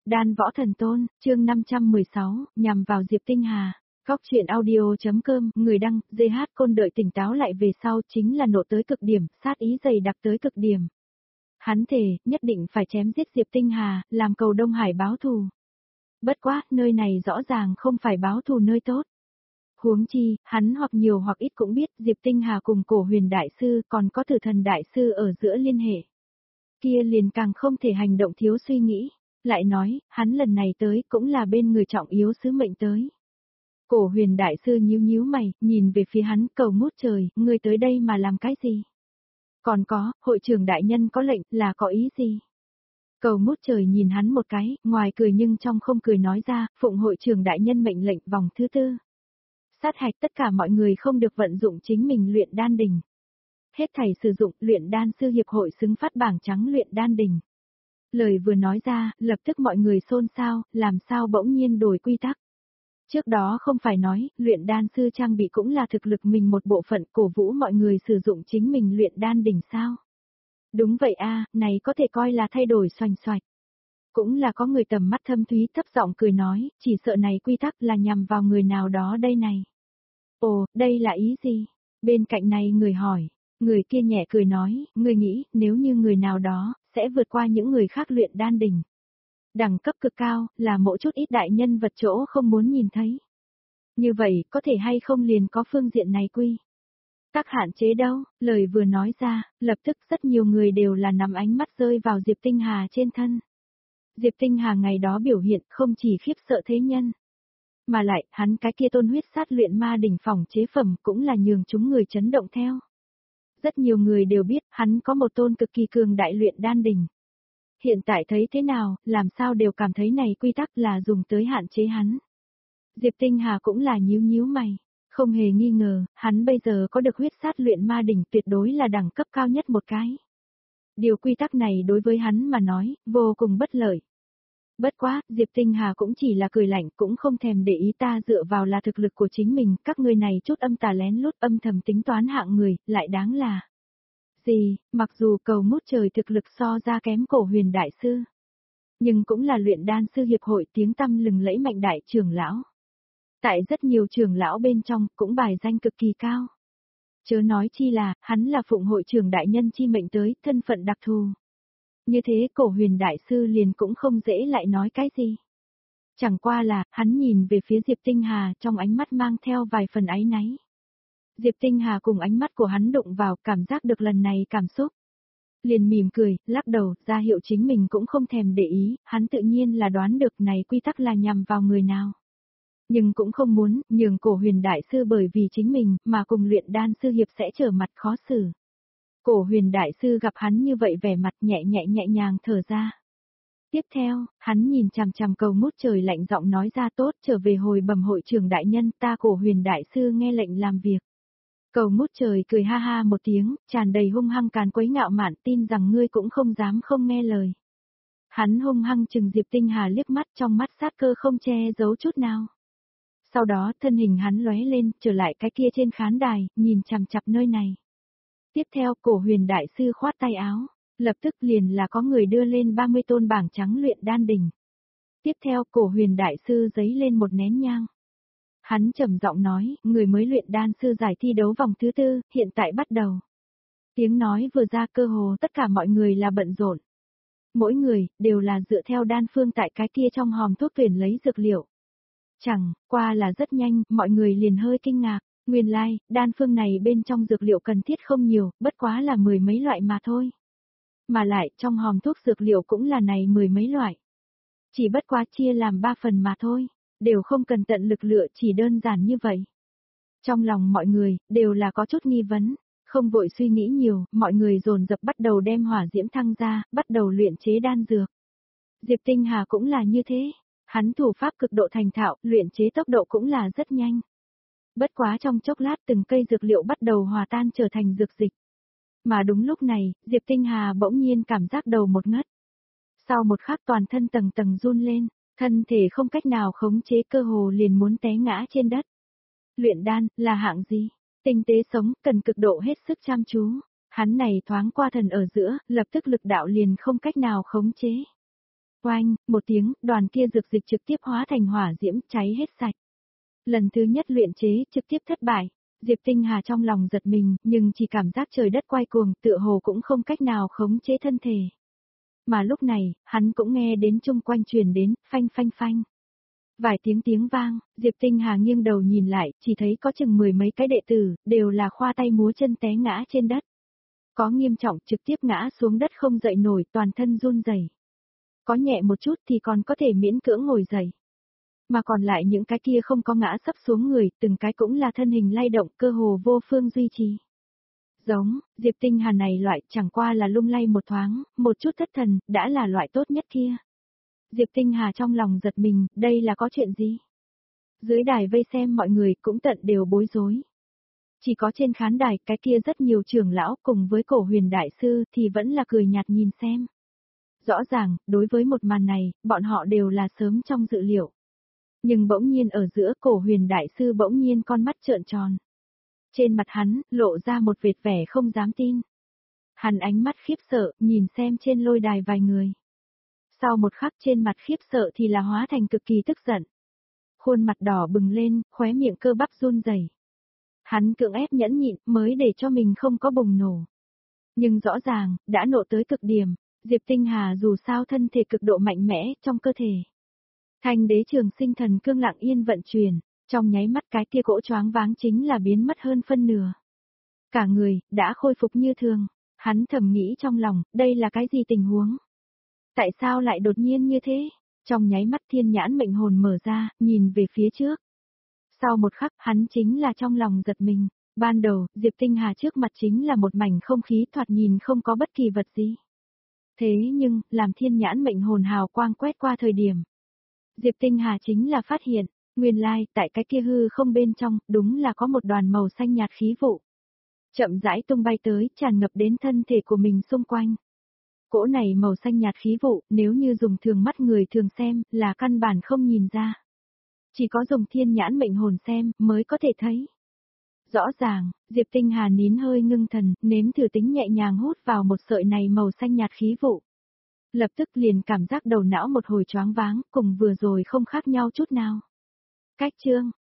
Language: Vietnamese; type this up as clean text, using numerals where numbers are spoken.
Đan Võ Thần Tôn, chương 516, nhằm vào Diệp Tinh Hà. Góc truyện audio.com, người đăng, GH Côn đợi tỉnh táo lại về sau chính là nộ tới cực điểm, sát ý dày đặc tới cực điểm. Hắn thề, nhất định phải chém giết Diệp Tinh Hà, làm cầu Đông Hải báo thù. Bất quá, nơi này rõ ràng không phải báo thù nơi tốt. Huống chi, hắn hoặc nhiều hoặc ít cũng biết Diệp Tinh Hà cùng Cổ Huyền Đại Sư còn có Tử Thần Đại Sư ở giữa liên hệ. Kia liền càng không thể hành động thiếu suy nghĩ. Lại nói, hắn lần này tới cũng là bên người trọng yếu sứ mệnh tới. Cổ Huyền Đại Sư nhíu nhíu mày, nhìn về phía hắn, cầu ngút trời, ngươi tới đây mà làm cái gì? Còn có, hội trưởng đại nhân có lệnh, là có ý gì? Cầu ngút trời nhìn hắn một cái, ngoài cười nhưng trong không cười nói ra, phụng hội trưởng đại nhân mệnh lệnh vòng thứ tư. Sát hạch tất cả mọi người không được vận dụng chính mình luyện đan đỉnh. Hết thảy sử dụng luyện đan sư hiệp hội xứng phát bảng trắng luyện đan đỉnh. Lời vừa nói ra, lập tức mọi người xôn xao, làm sao bỗng nhiên đổi quy tắc. Trước đó không phải nói, luyện đan sư trang bị cũng là thực lực mình một bộ phận cổ vũ mọi người sử dụng chính mình luyện đan đỉnh sao. Đúng vậy a, này có thể coi là thay đổi xoành xoạch. Cũng là có người tầm mắt thâm thúy thấp giọng cười nói, chỉ sợ này quy tắc là nhằm vào người nào đó đây này. Ồ, đây là ý gì? Bên cạnh này người hỏi, người kia nhẹ cười nói, người nghĩ nếu như người nào đó sẽ vượt qua những người khác luyện đan đỉnh. Đẳng cấp cực cao, là mỗi chút ít đại nhân vật chỗ không muốn nhìn thấy. Như vậy, có thể hay không liền có phương diện này quy. Các hạn chế đâu, lời vừa nói ra, lập tức rất nhiều người đều là nắm ánh mắt rơi vào Diệp Tinh Hà trên thân. Diệp Tinh Hà ngày đó biểu hiện không chỉ khiếp sợ thế nhân. Mà lại, hắn cái kia tôn huyết sát luyện ma đỉnh phòng chế phẩm cũng là nhường chúng người chấn động theo. Rất nhiều người đều biết hắn có một tôn cực kỳ cường đại luyện đan đỉnh. Hiện tại thấy thế nào, làm sao đều cảm thấy này quy tắc là dùng tới hạn chế hắn. Diệp Tinh Hà cũng là nhíu nhíu mày, không hề nghi ngờ, hắn bây giờ có được huyết sát luyện ma đỉnh tuyệt đối là đẳng cấp cao nhất một cái. Điều quy tắc này đối với hắn mà nói, vô cùng bất lợi. Bất quá, Diệp Tinh Hà cũng chỉ là cười lạnh cũng không thèm để ý ta dựa vào là thực lực của chính mình, các ngươi này chút âm tà lén lút âm thầm tính toán hạng người, lại đáng là. Gì, mặc dù cầu ngút trời thực lực so ra kém Cổ Huyền Đại Sư. Nhưng cũng là luyện đan sư hiệp hội tiếng tăm lừng lẫy mạnh đại trưởng lão. Tại rất nhiều trưởng lão bên trong cũng bài danh cực kỳ cao. Chớ nói chi là, hắn là phụng hội trưởng đại nhân chi mệnh tới, thân phận đặc thù. Như thế Cổ Huyền Đại Sư liền cũng không dễ lại nói cái gì. Chẳng qua là, hắn nhìn về phía Diệp Tinh Hà trong ánh mắt mang theo vài phần áy náy. Diệp Tinh Hà cùng ánh mắt của hắn đụng vào cảm giác được lần này cảm xúc. Liền mỉm cười, lắc đầu, ra hiệu chính mình cũng không thèm để ý, hắn tự nhiên là đoán được này quy tắc là nhằm vào người nào. Nhưng cũng không muốn, nhường Cổ Huyền Đại Sư bởi vì chính mình, mà cùng luyện đan sư hiệp sẽ trở mặt khó xử. Cổ Huyền Đại Sư gặp hắn như vậy vẻ mặt nhẹ nhàng thở ra. Tiếp theo, hắn nhìn chằm chằm cầu ngút trời lạnh giọng nói ra tốt trở về hồi bẩm hội trưởng đại nhân ta Cổ Huyền Đại Sư nghe lệnh làm việc. Cầu ngút trời cười ha ha một tiếng, tràn đầy hung hăng càn quấy ngạo mạn tin rằng ngươi cũng không dám không nghe lời. Hắn hung hăng chừng Diệp Tinh Hà liếc mắt trong mắt sát cơ không che giấu chút nào. Sau đó thân hình hắn lóe lên, trở lại cái kia trên khán đài, nhìn chằm chằm nơi này. Tiếp theo Cổ Huyền Đại Sư khoát tay áo, lập tức liền là có người đưa lên 30 tôn bảng trắng luyện đan đỉnh. Tiếp theo Cổ Huyền Đại Sư giấy lên một nén nhang. Hắn trầm giọng nói, người mới luyện đan sư giải thi đấu vòng thứ tư, hiện tại bắt đầu. Tiếng nói vừa ra cơ hồ tất cả mọi người là bận rộn. Mỗi người, đều là dựa theo đan phương tại cái kia trong hòm thuốc tuyển lấy dược liệu. Chẳng, qua là rất nhanh, mọi người liền hơi kinh ngạc, nguyên lai, đan phương này bên trong dược liệu cần thiết không nhiều, bất quá là 10 mấy loại mà thôi. Mà lại, trong hòm thuốc dược liệu cũng là này 10 mấy loại. Chỉ bất quá chia làm 3 phần mà thôi. Đều không cần tận lực lựa chỉ đơn giản như vậy. Trong lòng mọi người, đều là có chút nghi vấn, không vội suy nghĩ nhiều, mọi người dồn dập bắt đầu đem hỏa diễm thăng ra, bắt đầu luyện chế đan dược. Diệp Tinh Hà cũng là như thế, hắn thủ pháp cực độ thành thạo, luyện chế tốc độ cũng là rất nhanh. Bất quá trong chốc lát từng cây dược liệu bắt đầu hòa tan trở thành dược dịch. Mà đúng lúc này, Diệp Tinh Hà bỗng nhiên cảm giác đầu một ngất. Sau một khắc toàn thân tầng tầng run lên. Thân thể không cách nào khống chế cơ hồ liền muốn té ngã trên đất. Luyện đan, là hạng gì? Tinh tế sống, cần cực độ hết sức chăm chú. Hắn này thoáng qua thần ở giữa, lập tức lực đạo liền không cách nào khống chế. Oanh, một tiếng, đoàn kia dược dịch trực tiếp hóa thành hỏa diễm, cháy hết sạch. Lần thứ nhất luyện chế, trực tiếp thất bại. Diệp Tinh Hà trong lòng giật mình, nhưng chỉ cảm giác trời đất quay cuồng, tựa hồ cũng không cách nào khống chế thân thể. Mà lúc này, hắn cũng nghe đến chung quanh truyền đến, phanh phanh phanh. Vài tiếng vang, Diệp Tinh Hà nghiêng đầu nhìn lại, chỉ thấy có chừng 10 mấy cái đệ tử, đều là khoa tay múa chân té ngã trên đất. Có nghiêm trọng trực tiếp ngã xuống đất không dậy nổi, toàn thân run rẩy. Có nhẹ một chút thì còn có thể miễn cưỡng ngồi dậy. Mà còn lại những cái kia không có ngã sấp xuống người, từng cái cũng là thân hình lay động, cơ hồ vô phương duy trì. Giống, Diệp Tinh Hà này loại chẳng qua là lung lay một thoáng, một chút thất thần, đã là loại tốt nhất kia. Diệp Tinh Hà trong lòng giật mình, đây là có chuyện gì? Dưới đài vây xem mọi người cũng tận đều bối rối. Chỉ có trên khán đài cái kia rất nhiều trưởng lão cùng với Cổ Huyền Đại Sư thì vẫn là cười nhạt nhìn xem. Rõ ràng, đối với một màn này, bọn họ đều là sớm trong dự liệu. Nhưng bỗng nhiên ở giữa Cổ Huyền Đại Sư bỗng nhiên con mắt trợn tròn. Trên mặt hắn, lộ ra một vệt vẻ không dám tin. Hắn ánh mắt khiếp sợ, nhìn xem trên lôi đài vài người. Sau một khắc trên mặt khiếp sợ thì là hóa thành cực kỳ tức giận. Khuôn mặt đỏ bừng lên, khóe miệng cơ bắp run rẩy. Hắn cưỡng ép nhẫn nhịn mới để cho mình không có bùng nổ. Nhưng rõ ràng, đã nộ tới cực điểm, Diệp Tinh Hà dù sao thân thể cực độ mạnh mẽ trong cơ thể. Thanh đế trường sinh thần cương lặng yên vận chuyển, trong nháy mắt cái kia cỗ choáng váng chính là biến mất hơn phân nửa. Cả người, đã khôi phục như thường, hắn thầm nghĩ trong lòng, đây là cái gì tình huống? Tại sao lại đột nhiên như thế? Trong nháy mắt thiên nhãn mệnh hồn mở ra, nhìn về phía trước. Sau một khắc hắn chính là trong lòng giật mình. Ban đầu, Diệp Tinh Hà trước mặt chính là một mảnh không khí thoạt nhìn không có bất kỳ vật gì. Thế nhưng, làm thiên nhãn mệnh hồn hào quang quét qua thời điểm. Diệp Tinh Hà chính là phát hiện, nguyên lai, tại cái kia hư không bên trong, đúng là có một đoàn màu xanh nhạt khí vụ. Chậm rãi tung bay tới, tràn ngập đến thân thể của mình xung quanh. Cỗ này màu xanh nhạt khí vụ, nếu như dùng thường mắt người thường xem, là căn bản không nhìn ra. Chỉ có dùng thiên nhãn mệnh hồn xem, mới có thể thấy. Rõ ràng, Diệp Tinh Hà nín hơi ngưng thần, nếm thử tính nhẹ nhàng hút vào một sợi này màu xanh nhạt khí vụ. Lập tức liền cảm giác đầu não một hồi choáng váng, cùng vừa rồi không khác nhau chút nào. Cách chương